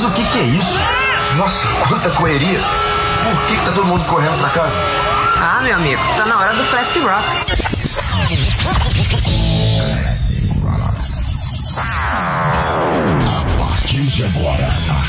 Mas o que é isso? Nossa, quanta correria. Por que tá todo mundo correndo pra casa? Ah, meu amigo, tá na hora do Classic Rocks. A partir de agora, a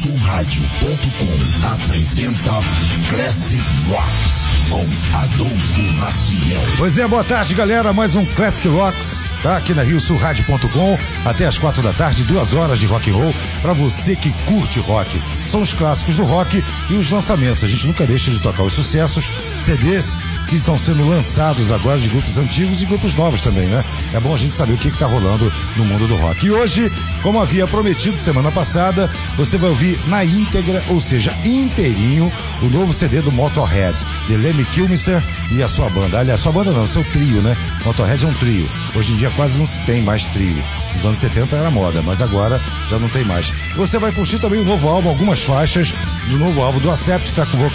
RioSulRádio.com apresenta Classic Rocks com Adolfo Maciel. Pois é, boa tarde, galera. Mais um Classic Rocks, tá? Aqui na RioSulRádio.com, até as 4 da tarde, 2 horas de rock and roll pra você que curte rock. São os clássicos do rock e os lançamentos. A gente nunca deixa de tocar os sucessos, CDs que estão sendo lançados agora de grupos antigos e grupos novos também, né? É bom a gente saber o que tá rolando no mundo do rock. E hoje, como havia prometido semana passada, você vai ouvir na íntegra, ou seja, inteirinho, o novo CD do Motorhead, de Lemmy Kilmister e a sua banda. Aliás, sua banda não, seu trio, né? Motorhead é um trio. Hoje em dia quase não se tem mais trio. Nos anos 70 era moda, mas agora já não tem mais. Você vai curtir também o novo álbum, algumas faixas do novo álbum do Accept, que tá com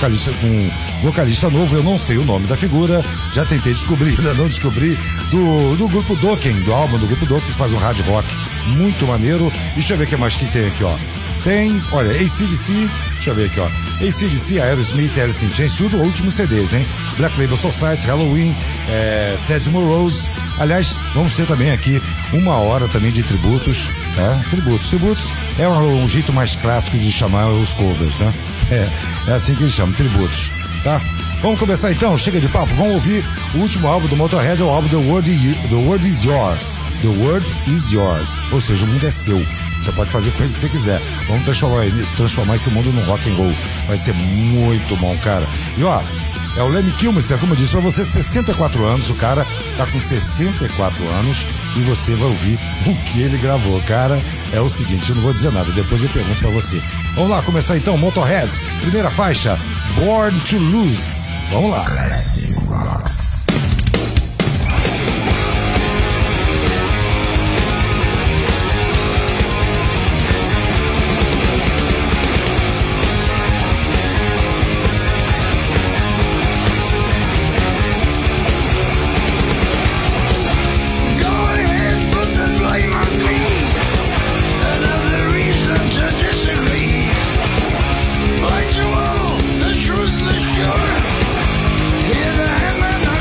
vocalista novo, eu não sei o nome da figura, já tentei descobrir, ainda não descobri, do grupo Dokken, do álbum do grupo Dokken, que faz um hard rock muito maneiro. E deixa eu ver o que mais que tem aqui, ó. Tem, olha, AC/DC, deixa eu ver aqui, ó. AC/DC, Aerosmith, Alice in Chains, tudo últimos CDs, hein? Black Label Society, Halloween, Ted Morose. Aliás, vamos ter também aqui 1 hora também de tributos, tá? Tributos é um jeito mais clássico de chamar os covers, né? É assim que eles chamam, tributos, tá? Vamos começar então, chega de papo, vamos ouvir o último álbum do Motorhead, é o álbum The World Is Yours. The World Is Yours, ou seja, o mundo é seu. Você pode fazer com ele o que você quiser. Vamos transformar esse mundo num rock and roll. Vai ser muito bom, cara. E ó, é o Lemmy Kilmister, como eu disse pra você, 64 anos, o cara tá com 64 anos e você vai ouvir o que ele gravou. Cara, é o seguinte, eu não vou dizer nada, depois eu pergunto pra você. Vamos lá, começar então, Motorheads, primeira faixa, Born to Lose. Vamos lá. Classic Rocks. Sure. Hear the hammer.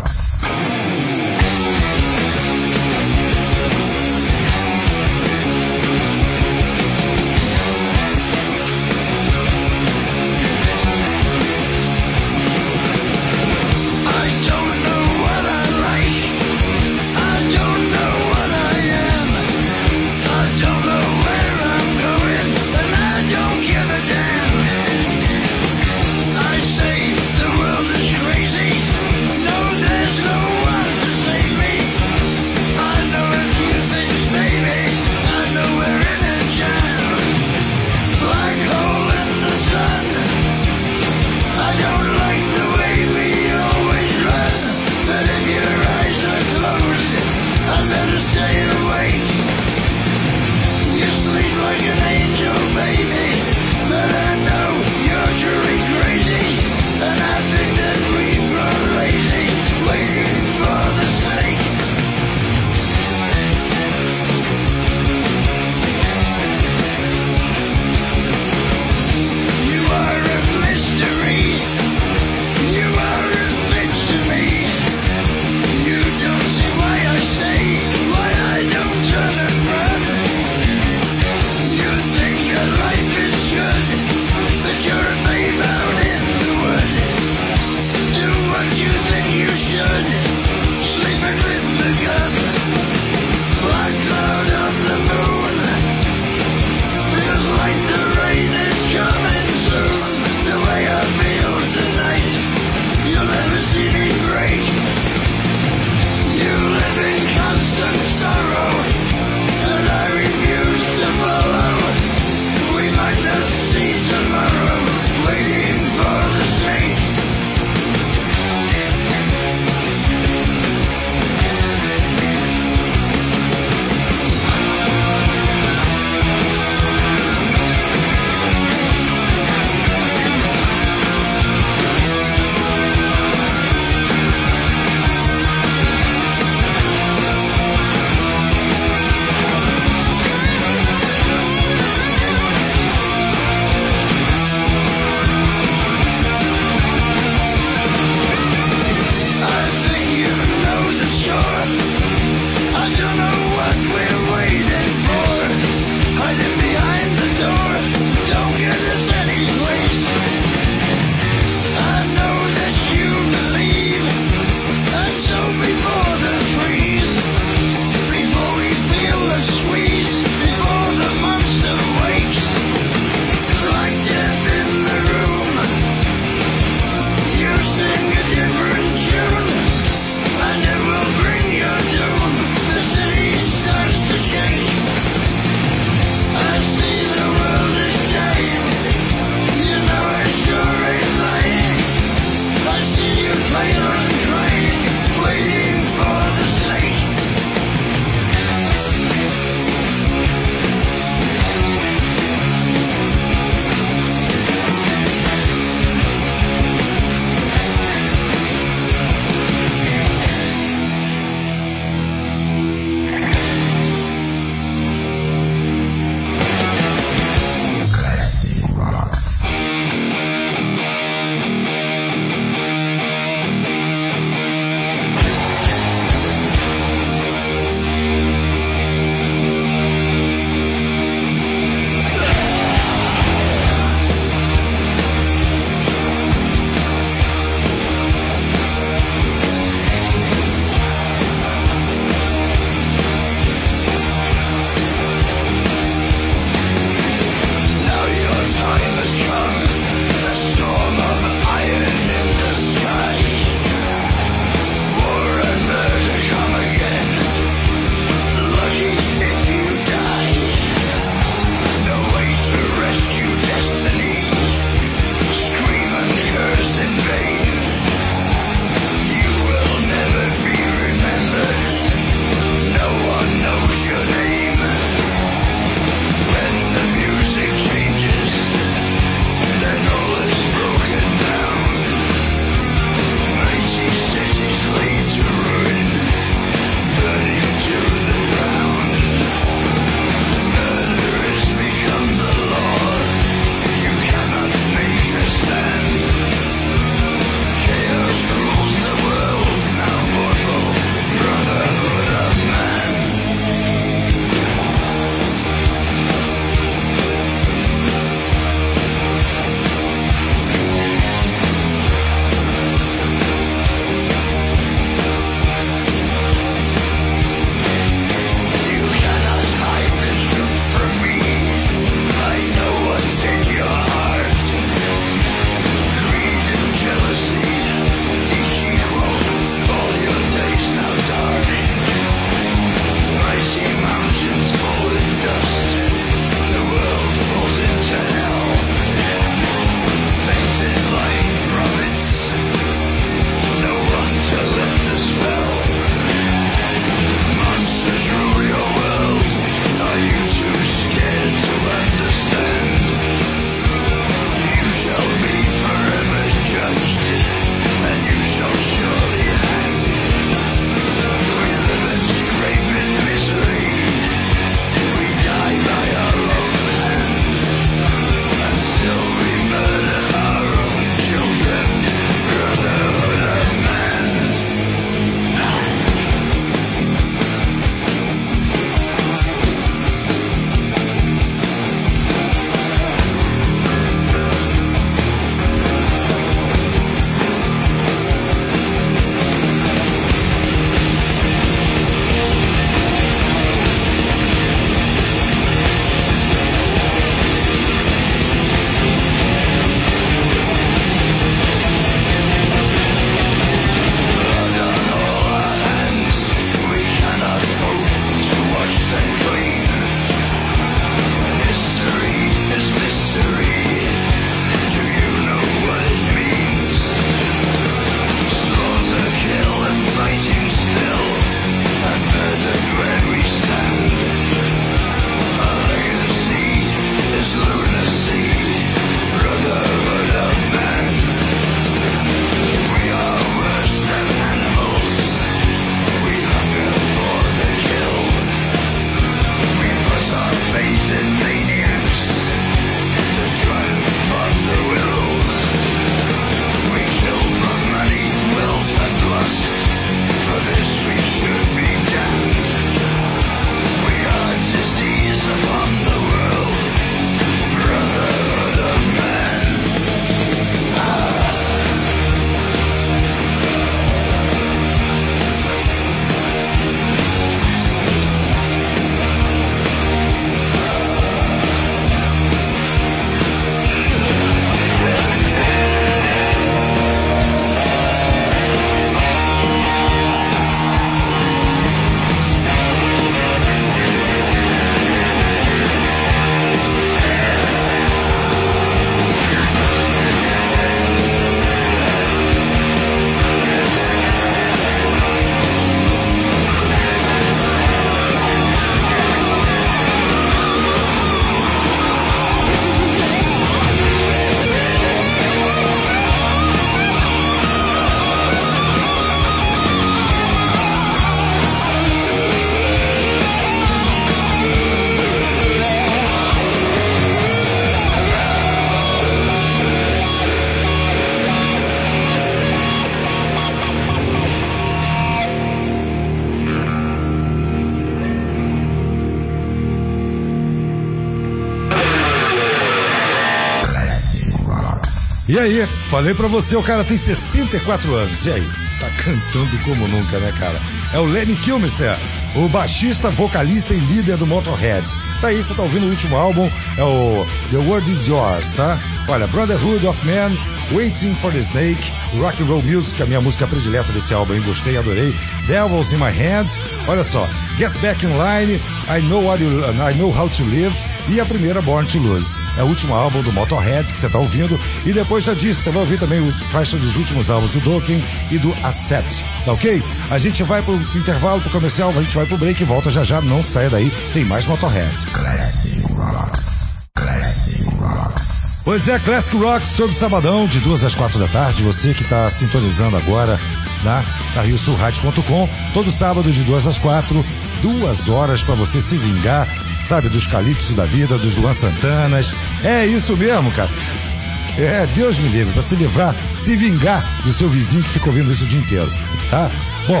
E aí, falei pra você, o cara tem 64 anos. E aí? Tá cantando como nunca, né, cara? É o Lemmy Kilmister, o baixista, vocalista e líder do Motorhead. Tá aí, você tá ouvindo o último álbum, é o The World Is Yours, tá? Olha, Brotherhood of Man, Waiting for the Snake, Rock and Roll Music, a minha música predileta desse álbum, hein? Gostei, adorei. Devils in My Hands, olha só, Get Back in Line, I Know How to Live e a primeira, Born to Lose. É o último álbum do Motorhead que você tá ouvindo e depois já disse, você vai ouvir também os faixas dos últimos álbuns do Dokken e do Accept, tá ok? A gente vai pro intervalo, pro comercial, a gente vai pro break e volta já, não saia daí, tem mais Motorhead. Classic Rocks. Classic Rocks. Pois é, Classic Rocks, todo sabadão, de 2 às 4 da tarde. Você que está sintonizando agora na RioSulRádio.com, todo sábado de 2 às 4, 2 horas para você se vingar, sabe, dos Calypso da vida, dos Luan Santanas. É isso mesmo, cara. É, Deus me livre, para se livrar, se vingar do seu vizinho que fica ouvindo isso o dia inteiro, tá? Bom,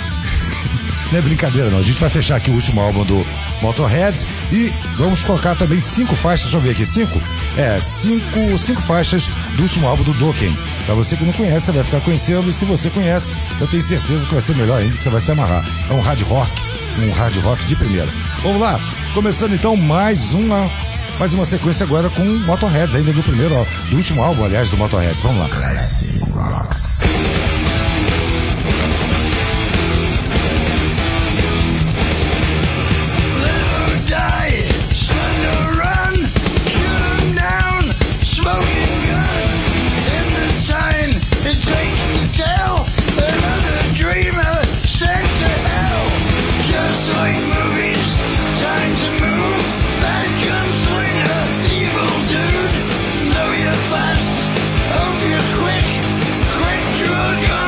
não é brincadeira não, a gente vai fechar aqui o último álbum do Motorhead e vamos colocar também 5 faixas, deixa eu ver aqui, 5? É, 5 faixas do último álbum do Dokken. Pra você que não conhece, você vai ficar conhecendo, e se você conhece, eu tenho certeza que vai ser melhor ainda, que você vai se amarrar. É um hard rock de primeira. Vamos lá, começando então mais uma sequência agora com Motorhead, ainda do primeiro, do último álbum, aliás, do Motorhead. Vamos lá. Classic Rocks. Quick drug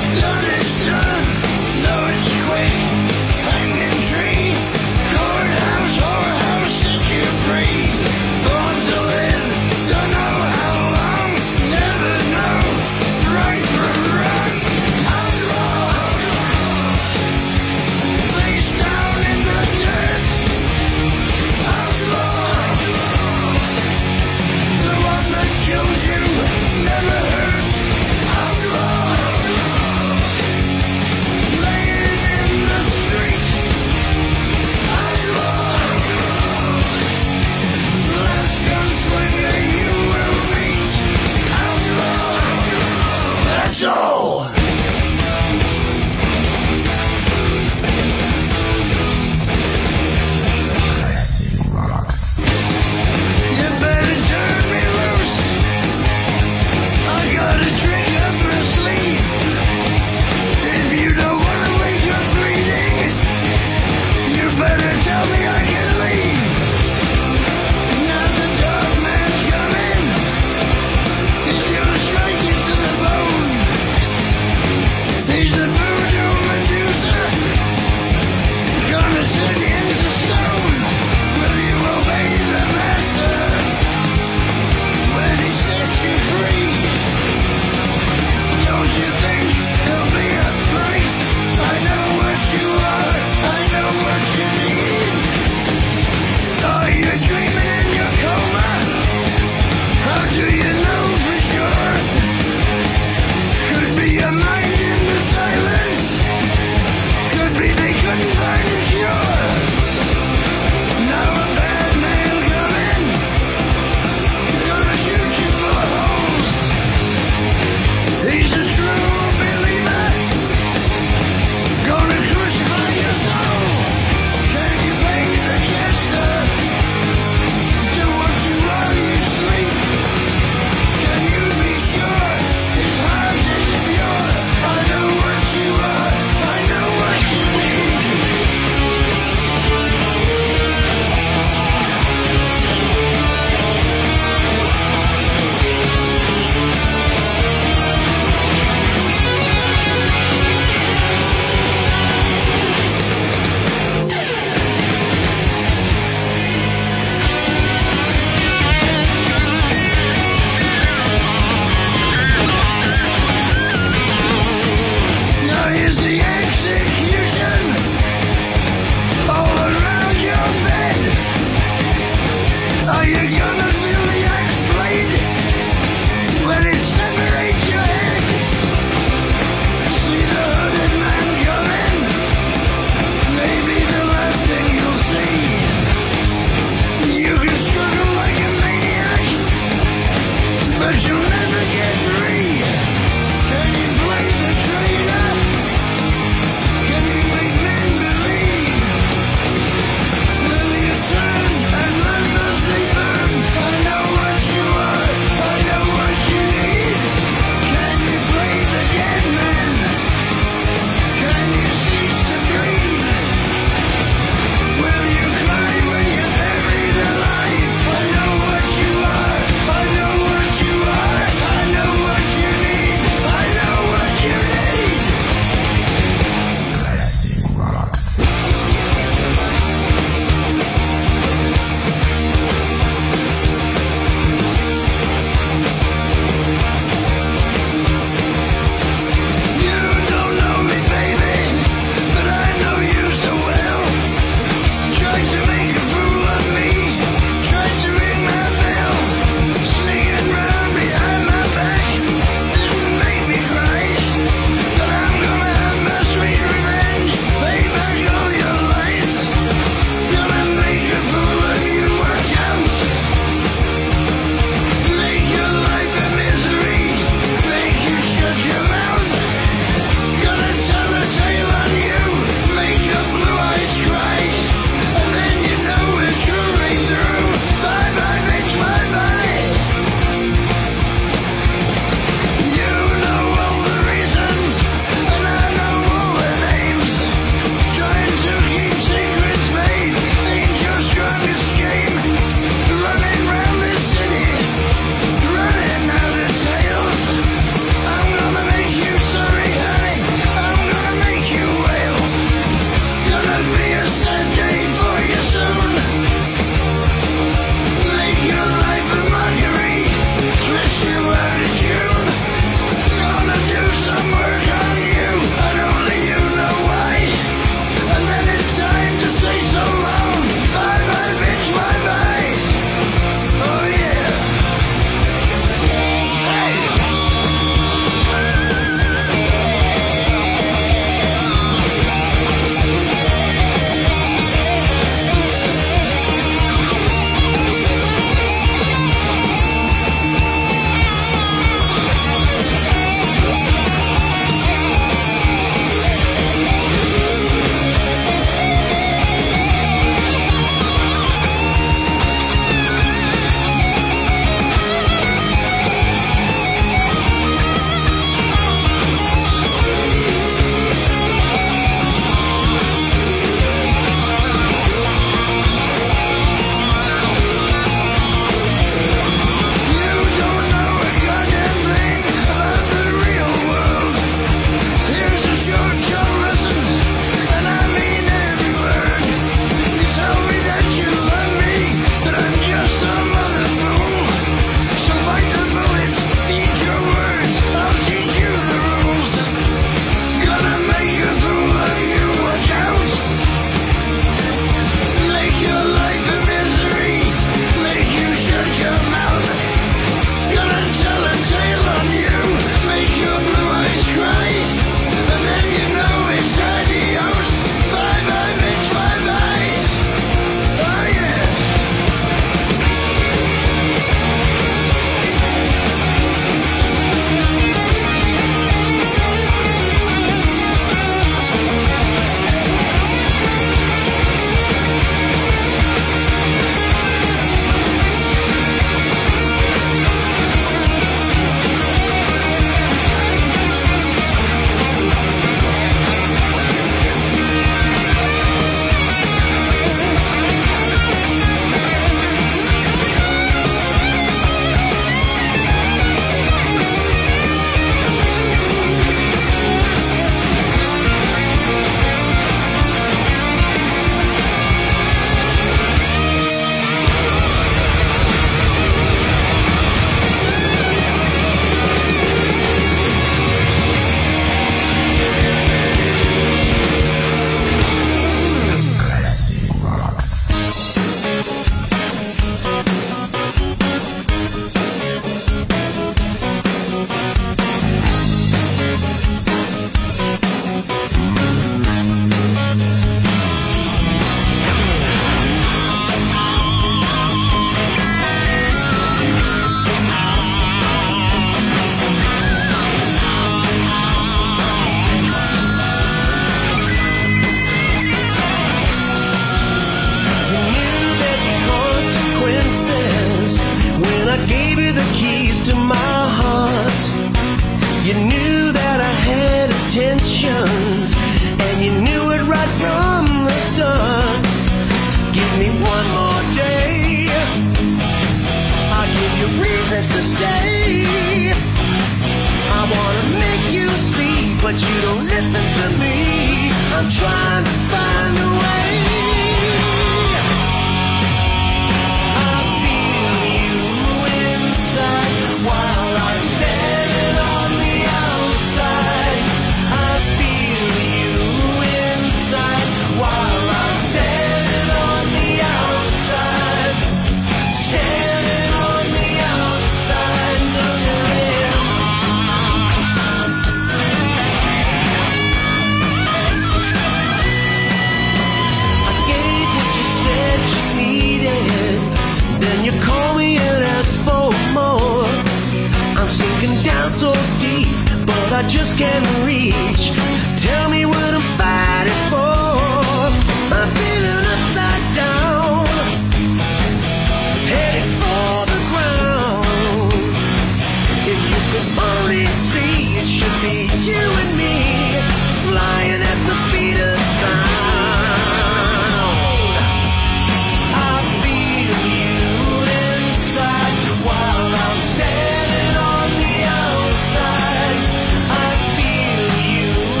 You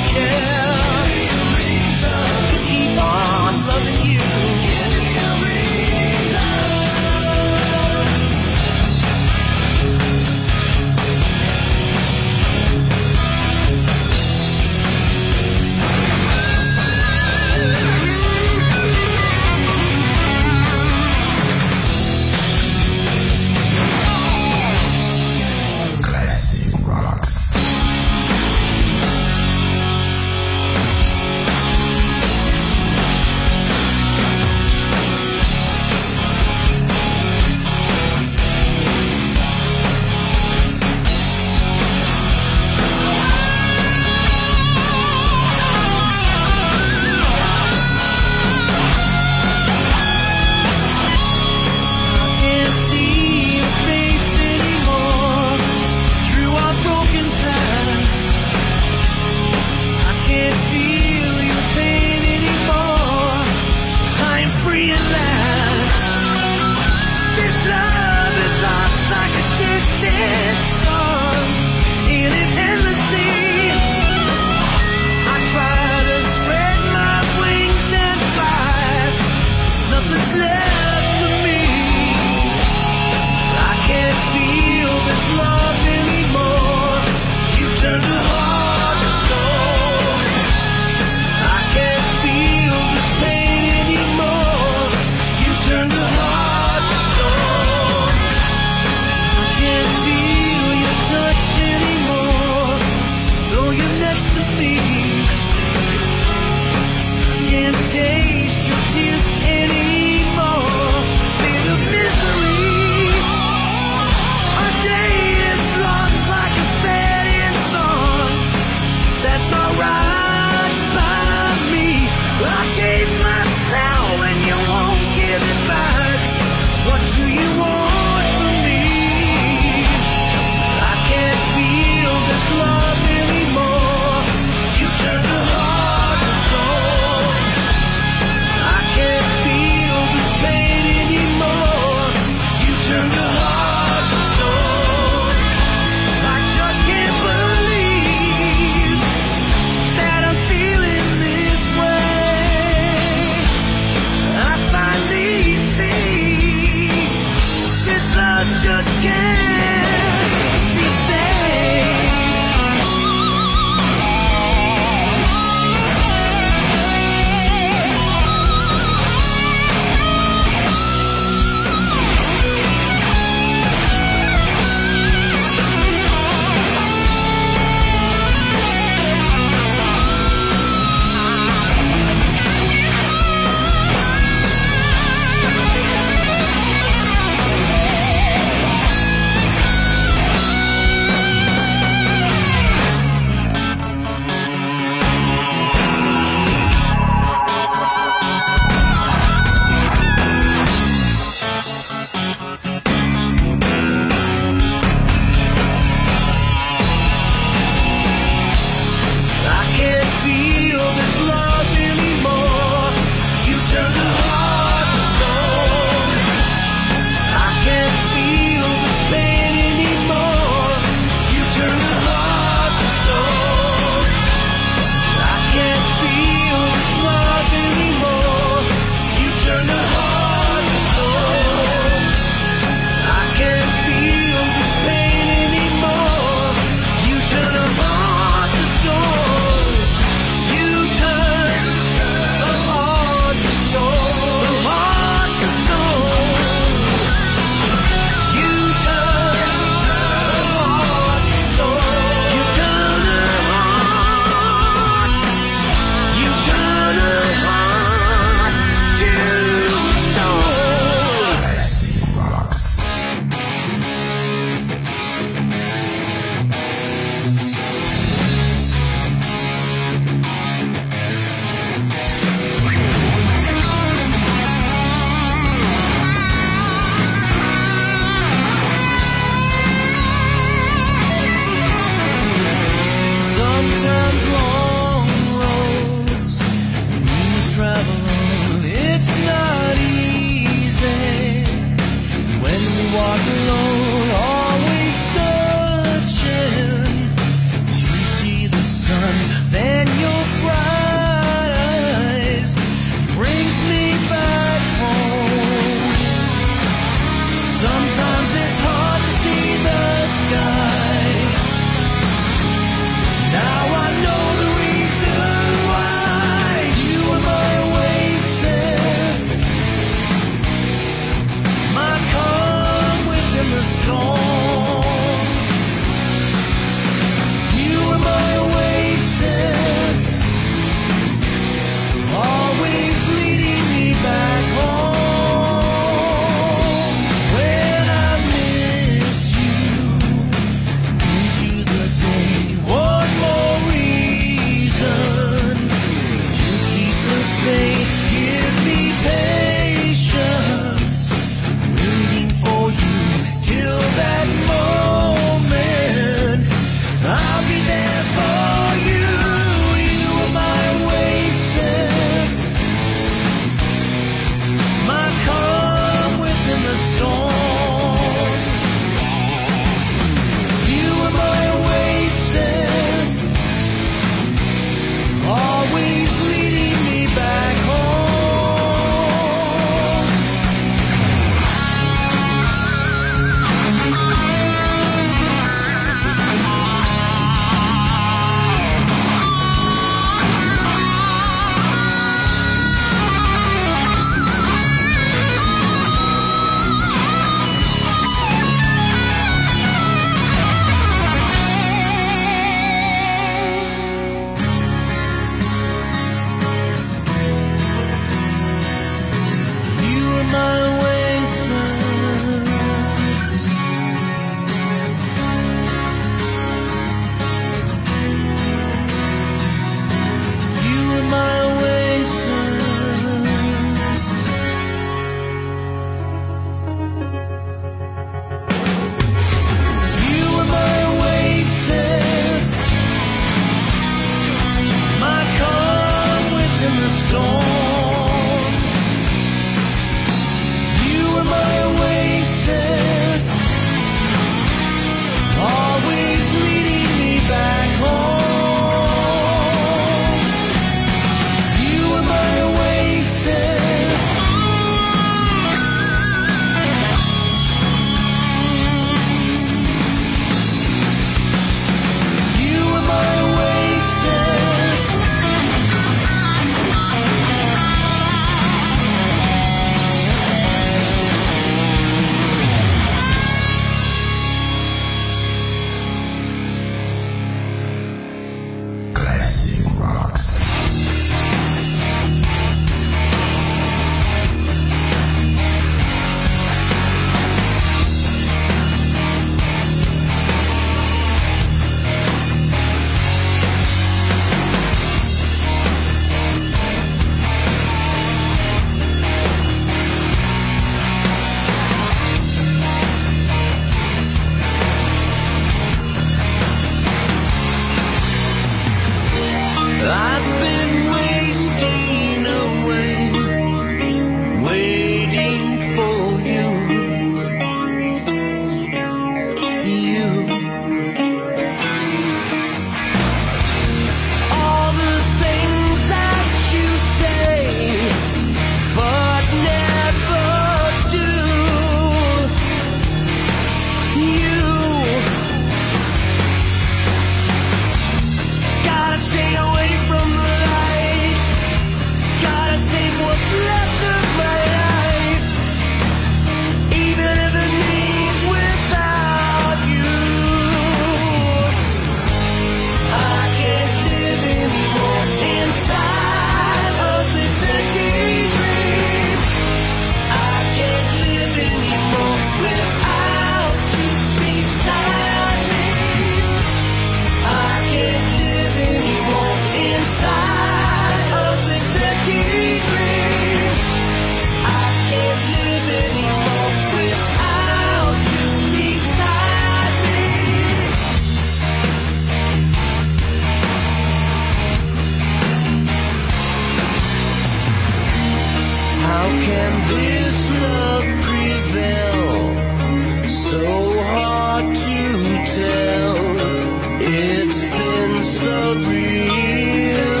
How can this love prevail? So hard to tell. It's been so real.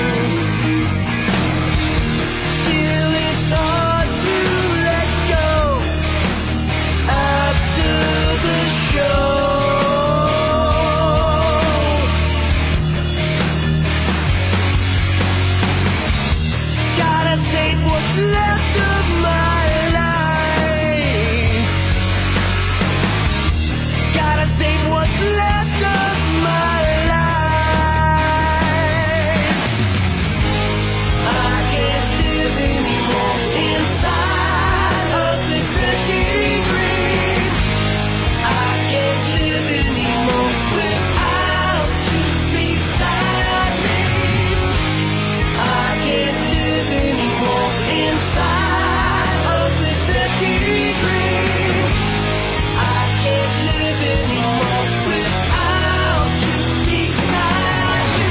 Still it's hard to let go after the show. Gotta save what's left of my life. Gotta save what's left of my life. I can't live anymore inside of this empty dream. I can't live anymore without you beside me. I can't live anymore inside of this empty dream. I can't live anymore without you beside me.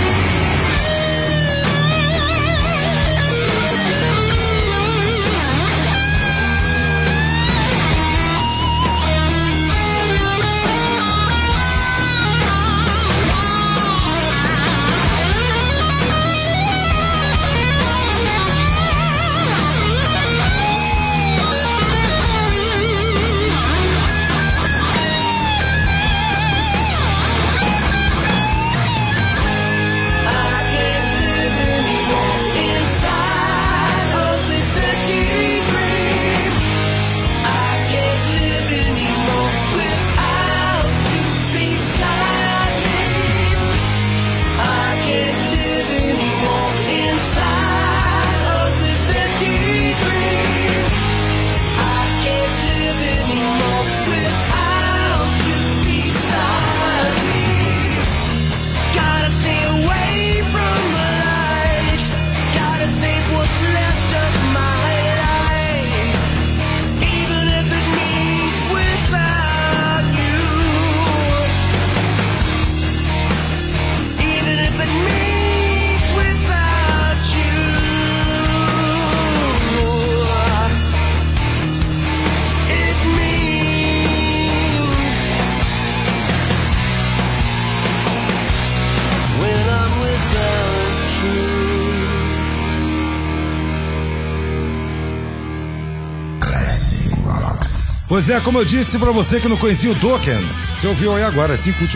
I can't live anymore inside of this empty dream. I can't live anymore without you beside me. I can't live anymore inside of this empty dream. I can't live anymore without you beside me. Gotta stay away from the light. Gotta save what's left of my life. Even if it means without you. Even if it means without you. It means when I'm without you. Classic Rocks. Pois é, como eu disse pra você que não conhecia o Dokken, você ouviu aí agora as 5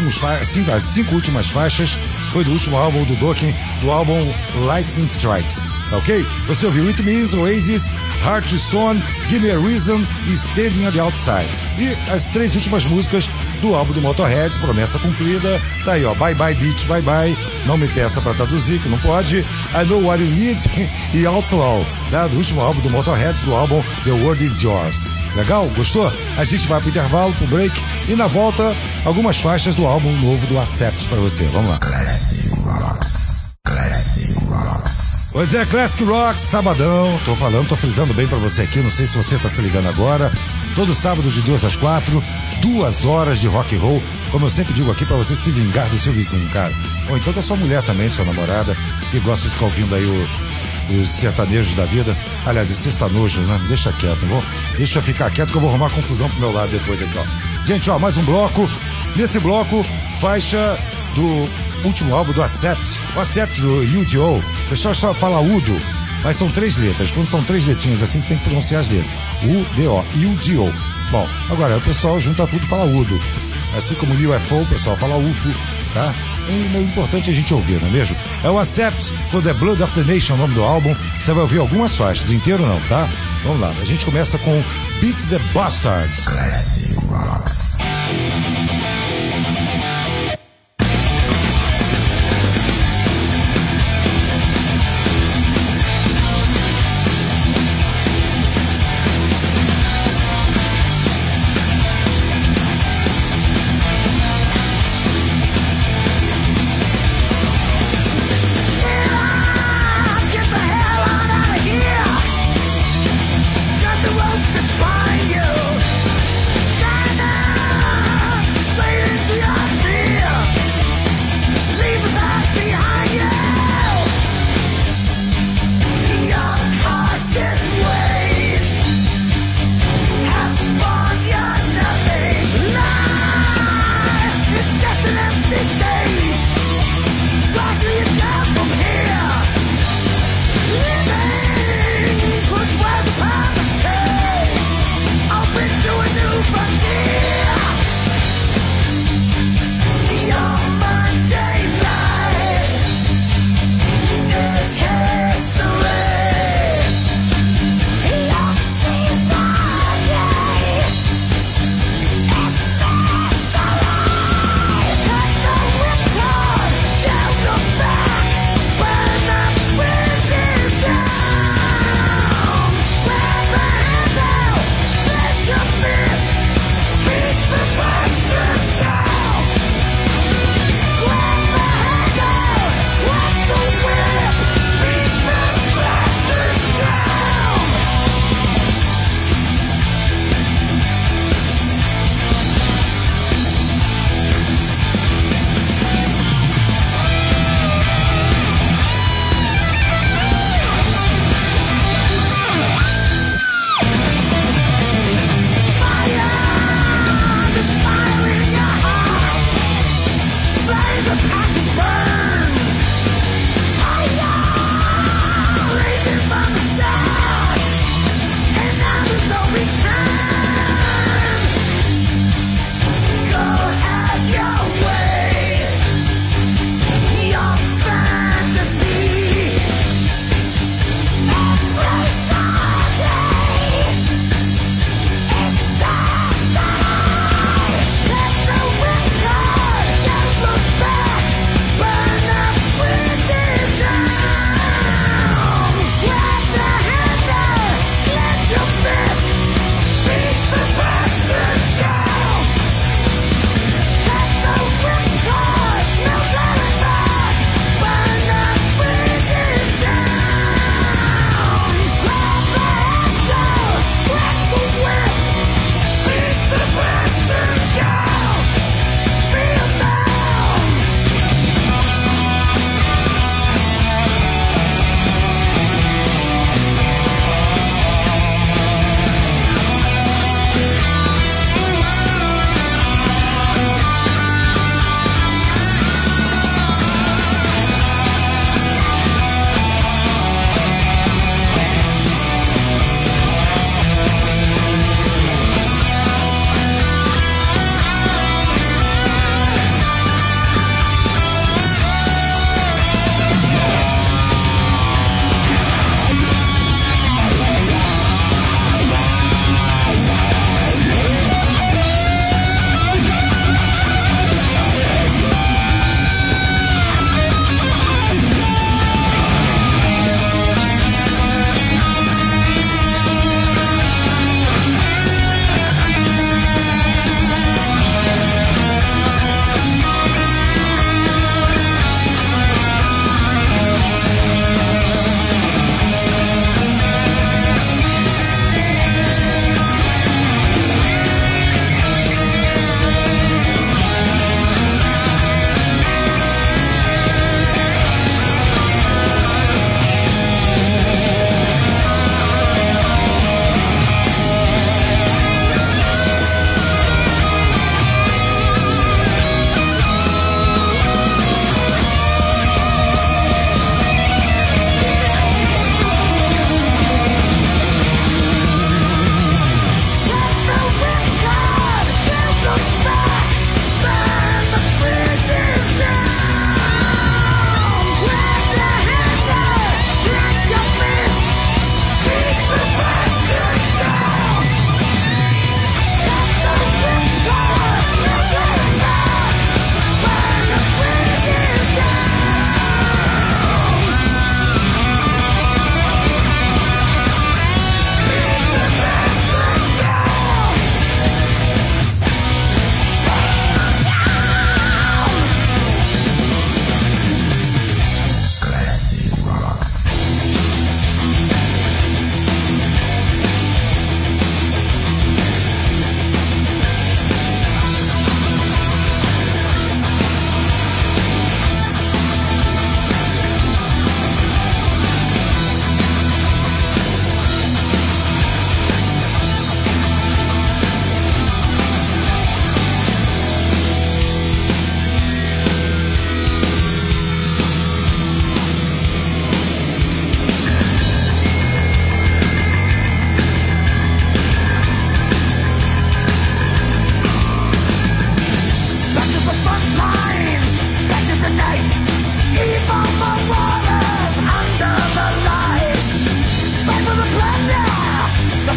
últimas faixas, foi do último álbum do Dokken, do álbum Lightning Strikes, tá ok? Você ouviu It Means, Oasis, Heart to Stone, Give Me a Reason e Standing on the Outside. E as 3 últimas músicas do álbum do Motorhead, Promessa Cumprida, tá aí ó, Bye Bye Beach, Bye Bye, não me peça pra traduzir que não pode, I Know What You Need e Outlaw, tá? Do último álbum do Motorhead, do álbum The World Is Yours. Legal? Gostou? A gente vai pro intervalo, pro break e na volta algumas faixas do álbum novo do Accept pra você. Vamos lá. Classic Rocks. Classic Rocks. Pois é, Classic Rock, sabadão, tô frisando bem pra você aqui, não sei se você tá se ligando agora, todo sábado de 2 às 4, 2 horas de rock and roll, como eu sempre digo aqui, pra você se vingar do seu vizinho, cara. Ou então da sua mulher também, sua namorada, que gosta de ficar ouvindo aí os sertanejos da vida. Aliás, os sextanojos, né? Deixa quieto, bom? Deixa ficar quieto que eu vou arrumar confusão pro meu lado depois aqui, ó. Gente, ó, mais um bloco. Nesse bloco, faixa do último álbum do Accept. O Accept do UDO. O pessoal só fala Udo, mas são 3 letras. Quando são 3 letrinhas assim, você tem que pronunciar as letras. U-D-O, UDO. Bom, agora o pessoal junta tudo e fala Udo. Assim como UFO, o pessoal fala UFO, tá? É importante a gente ouvir, não é mesmo? É o Accept com The Blood of the Nation, o nome do álbum. Você vai ouvir algumas faixas, inteiro não, tá? Vamos lá, a gente começa com Beat the Bastards. Classic Rocks. Got the ropes that bind you. Stand up.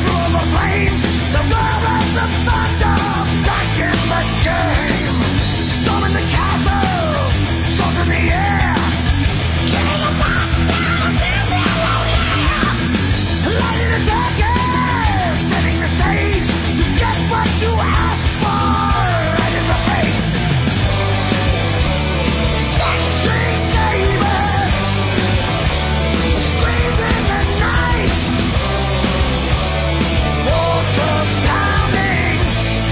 through the flames, the roar of the thunder, back in the game. Storming the castles, swords in the air, killing the monsters in their own lair. Lighting the torches, setting the stage, you get what you ask for, right in the face. 6-string sabers, screams in the night. War comes pounding,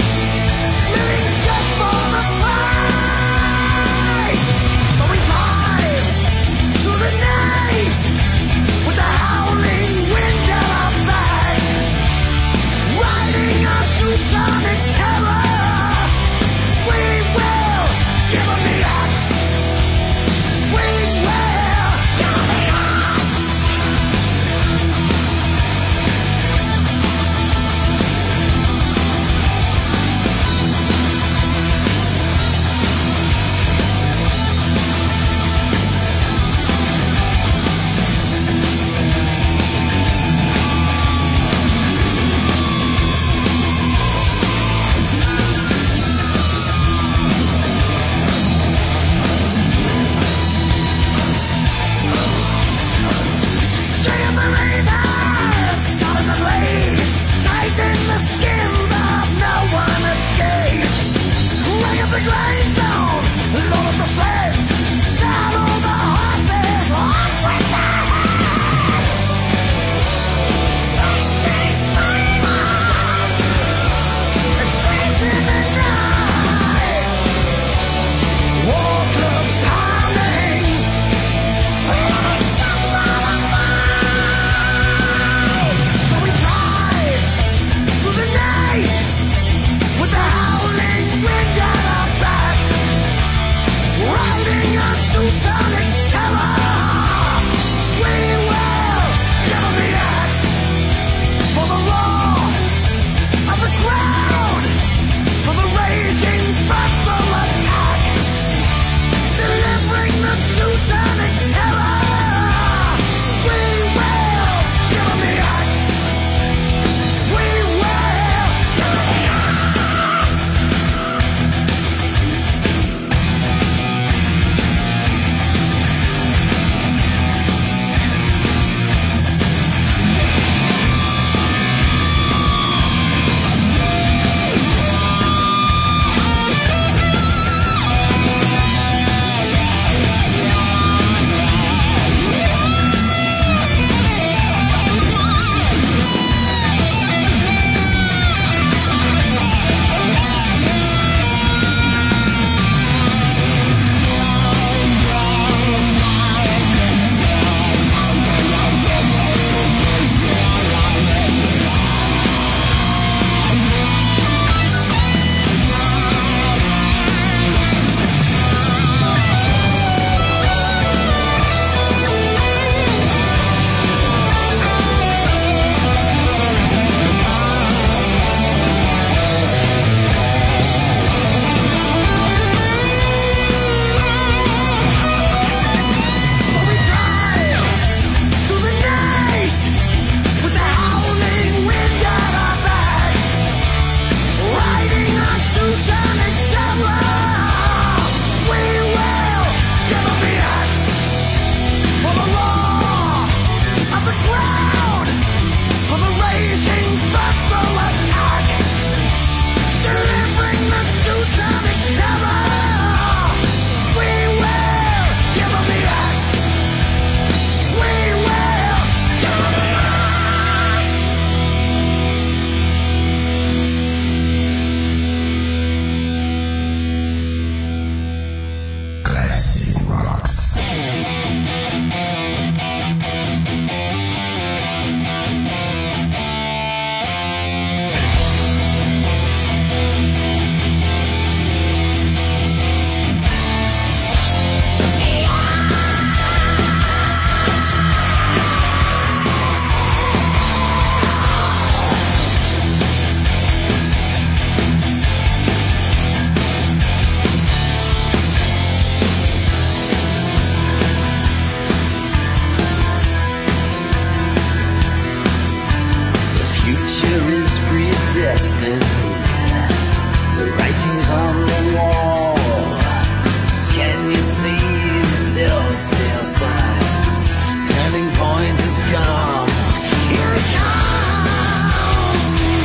future is predestined. The writing's on the wall. Can you see the telltale signs? Turning point has come. Here it comes.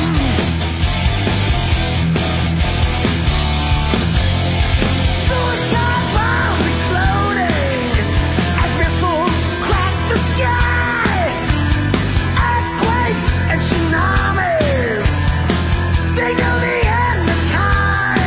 Suicide bombs exploding as missiles crack the sky. Earthquakes and tsunamis signal the end of time.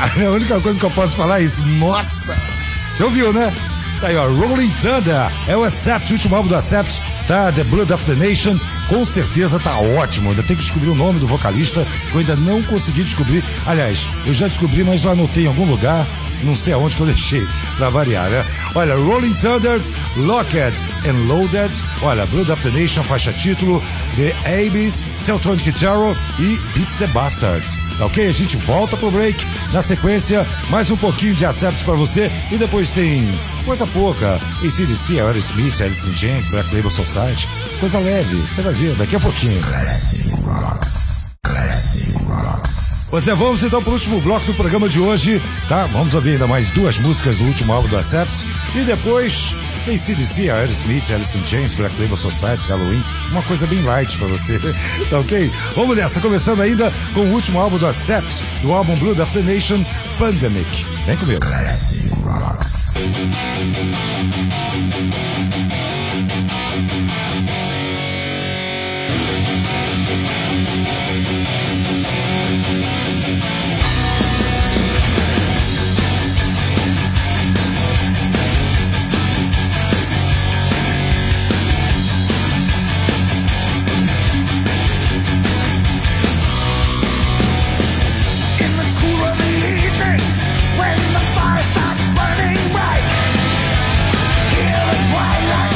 A única coisa que eu posso falar é isso. Nossa! Você ouviu, né? Tá aí, ó, Rolling Thunder, é o Accept, o último álbum do Accept, tá? The Blood of the Nation, com certeza tá ótimo. Ainda tem que descobrir o nome do vocalista, que eu ainda não consegui descobrir. Aliás, eu já descobri, mas eu anotei em algum lugar, não sei aonde que eu deixei, pra variar, né? Olha, Rolling Thunder, Locked and Loaded, olha, Blood of the Nation, faixa título, The Abyss, Teutonic Terror e Beats the Bastards. Tá ok? A gente volta pro break. Na sequência, mais um pouquinho de Accept pra você e depois tem coisa pouca. AC/DC, Aerosmith, Alice in Chains, Black Label Society. Coisa leve, você vai ver daqui a pouquinho. Classic Rocks. Classic Rocks. Pois é, vamos então pro último bloco do programa de hoje, tá? Vamos ouvir ainda mais 2 músicas do último álbum do Accept e depois AC/DC, Aerosmith, Alice in Chains, Black Label Society, Halloween, uma coisa bem light pra você, tá ok? Vamos nessa, começando ainda com o último álbum do Accept, do álbum Blood of the Nation, Pandemic. Vem comigo. Classic Rocks. In the cool of the evening, when the fire starts burning bright, hear the twilight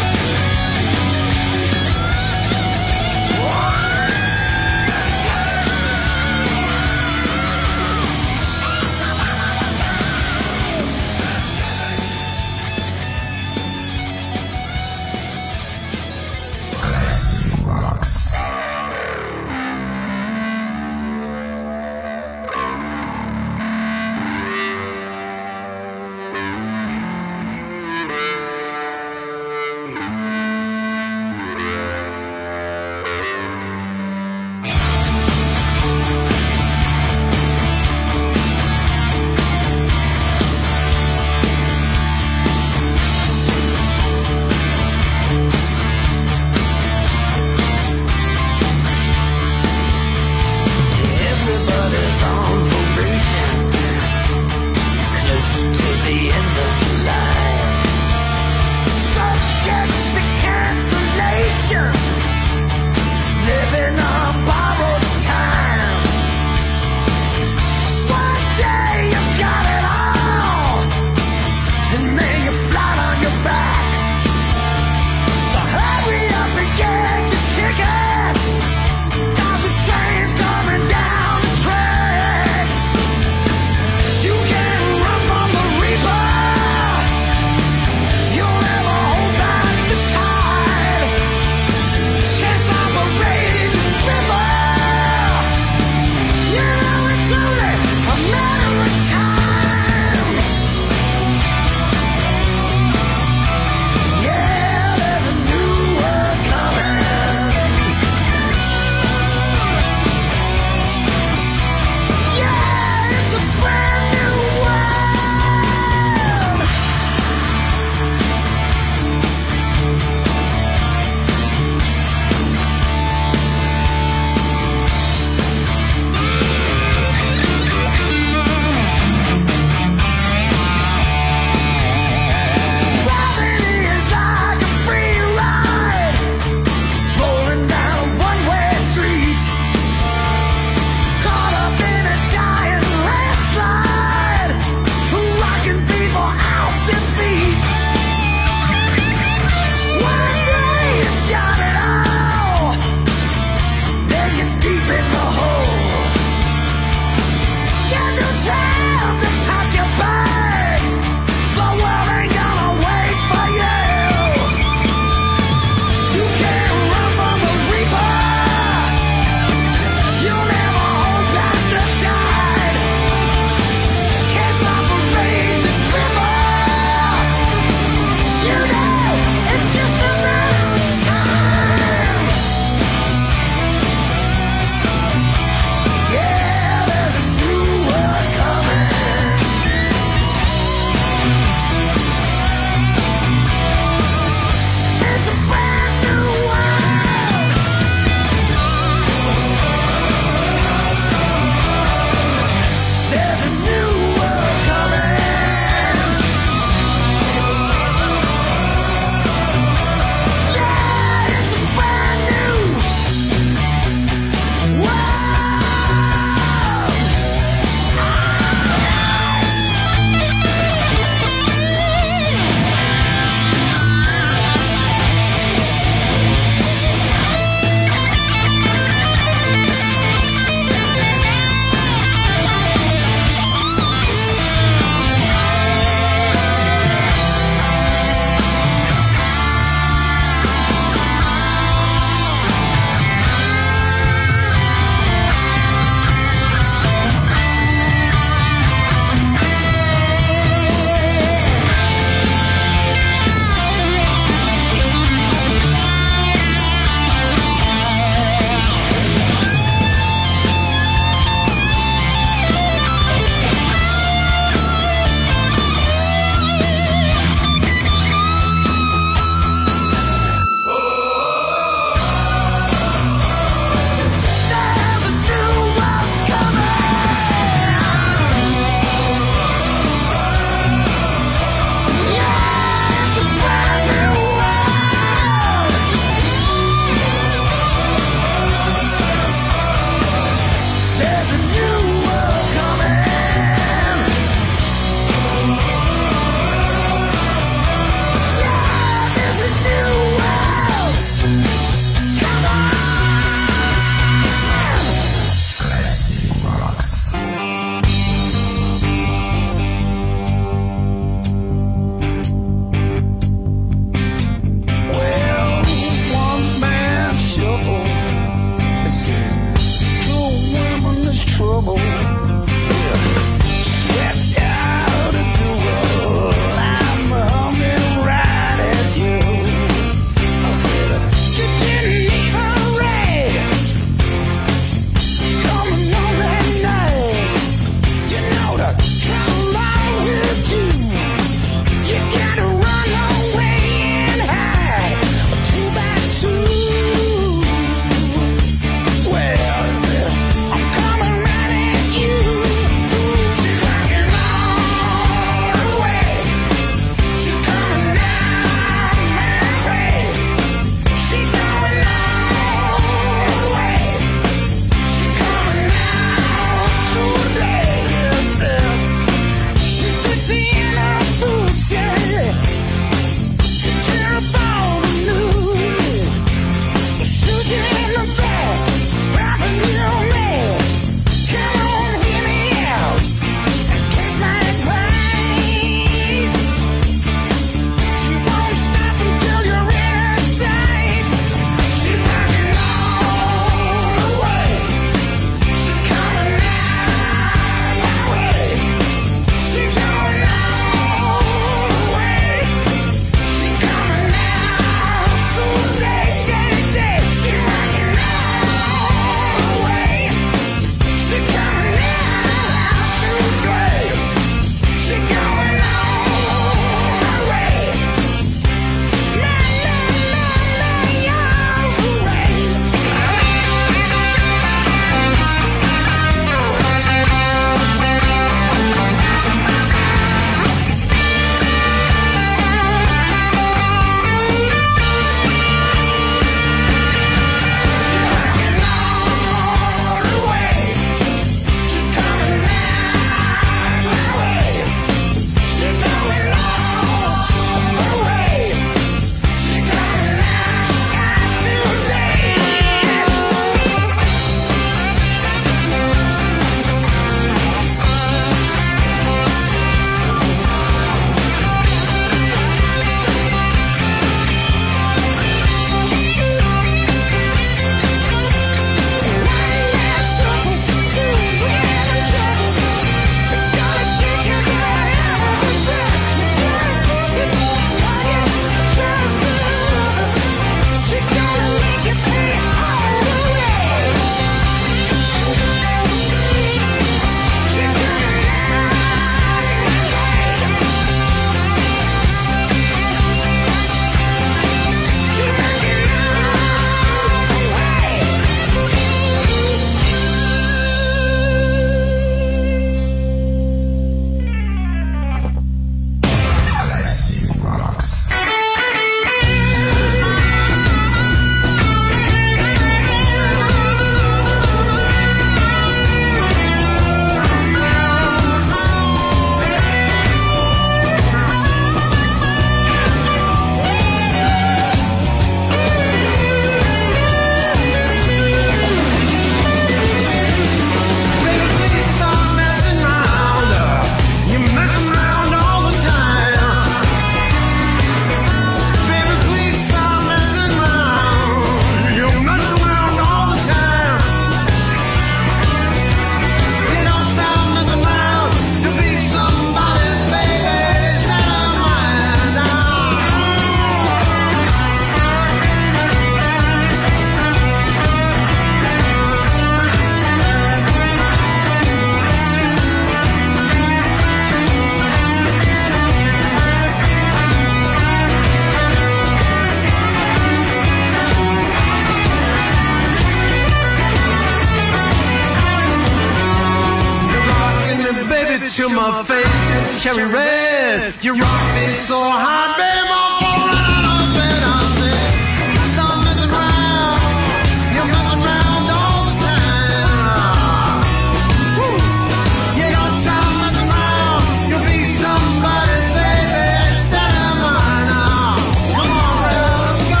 my face, it's cherry red. You rock me so hard, babe, I'm falling out of bed. I said, stop messing around. You're messing around all the time. Woo. You don't stop messing around. You'll be somebody, baby. Instead of mine now. Come on, let's go.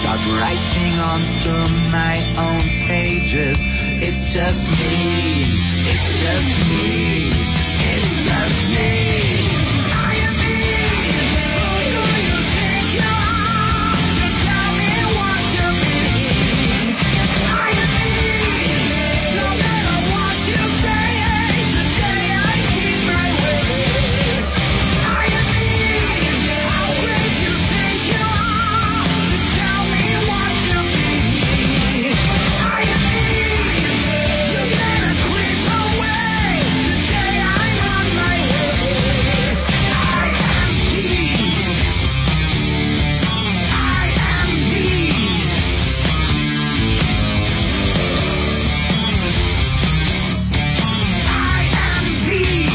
start writing onto my own pages. It's just me, it's just me, it's just me. I am me. Who do you think you are to tell me what to be? I am me. No matter what you say, today I keep my way. I am me. How brave you think you are to tell me what to be. I am me. You better creep away. Today I'm on my way. I am me. I am me. I am me.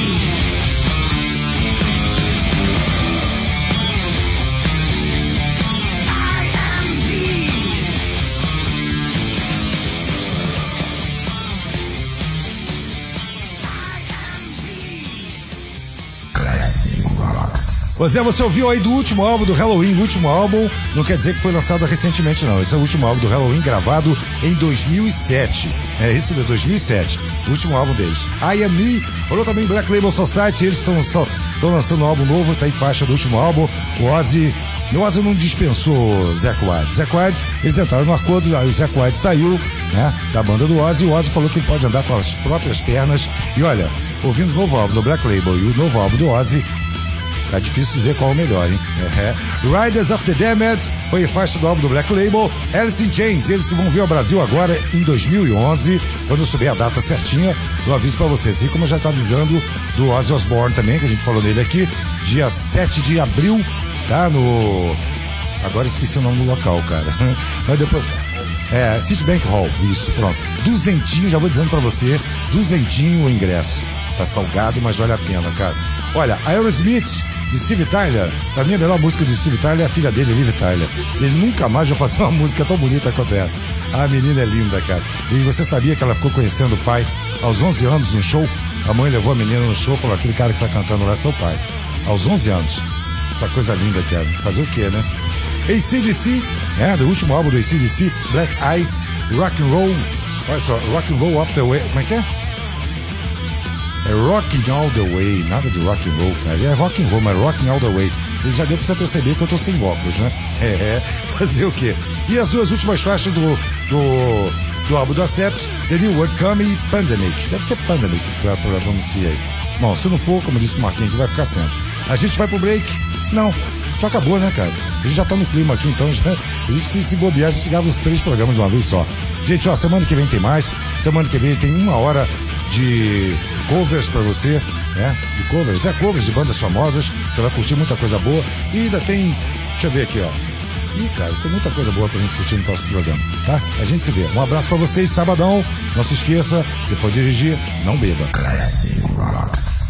I am me. Classic Rocks. Pois é, você ouviu aí do último álbum do Halloween. O último álbum não quer dizer que foi lançado recentemente, não. Esse é o último álbum do Halloween, gravado em 2007. É isso mesmo, 2007. O último álbum deles. I Am Me. Rolou também Black Label Society. Eles estão lançando um álbum novo, está em faixa do último álbum. O Ozzy não dispensou o Zakk Wylde. Zakk Wylde, eles entraram no acordo, aí o Zakk Wylde saiu, né, da banda do Ozzy. O Ozzy falou que ele pode andar com as próprias pernas. E olha, ouvindo o novo álbum do Black Label e o novo álbum do Ozzy, tá difícil dizer qual é o melhor, hein? Riders of the Damned foi faixa do álbum do Black Label. Alice in Chains, eles que vão vir ao Brasil agora em 2011. Quando eu souber a data certinha, eu aviso pra vocês. E como eu já tô avisando do Ozzy Osbourne também, que a gente falou nele aqui, dia 7 de abril, tá? Agora esqueci o nome do local, cara. Mas depois... Citibank Hall, isso, pronto. 200, já vou dizendo pra você, 200 o ingresso. Tá salgado, mas vale a pena, cara. Olha, Aerosmith, de Steve Tyler, pra mim a melhor música de Steve Tyler é a filha dele, Liv Tyler. Ele nunca mais vai fazer uma música tão bonita quanto essa. A menina é linda, cara. E você sabia que ela ficou conhecendo o pai aos 11 anos no show? A mãe levou a menina no show e falou, aquele cara que tá cantando lá é seu pai. Aos 11 anos. Essa coisa linda, cara. Fazer o quê, né? AC/DC, do último álbum do AC/DC, Black Ice, Rock and Roll. Olha só, Rock and Roll Up the Way. Como é que é? É Rocking All the Way, nada de rock and roll, cara. É rock and roll, mas Rocking All the Way. Ele já deu pra você perceber que eu tô sem óculos, né? Fazer o quê? E as duas últimas faixas do álbum do Accept, The New World Come e Pandemic. Deve ser Pandemic que eu pronunciei aí. Bom, se não for, como disse o Marquinhos, que vai ficar sendo. A gente vai pro break? Não. Já acabou, né, cara? A gente já tá no clima aqui, então já, a gente se bobear, a gente grava os 3 programas de uma vez só. Gente, ó, semana que vem tem mais. Semana que vem tem 1 hora de covers pra você, né? De covers, covers de bandas famosas. Você vai curtir muita coisa boa. E ainda tem, deixa eu ver aqui, ó. Ih, cara, tem muita coisa boa pra gente curtir no próximo programa, tá? A gente se vê. Um abraço pra vocês, sabadão. Não se esqueça, se for dirigir, não beba. Classic Rocks.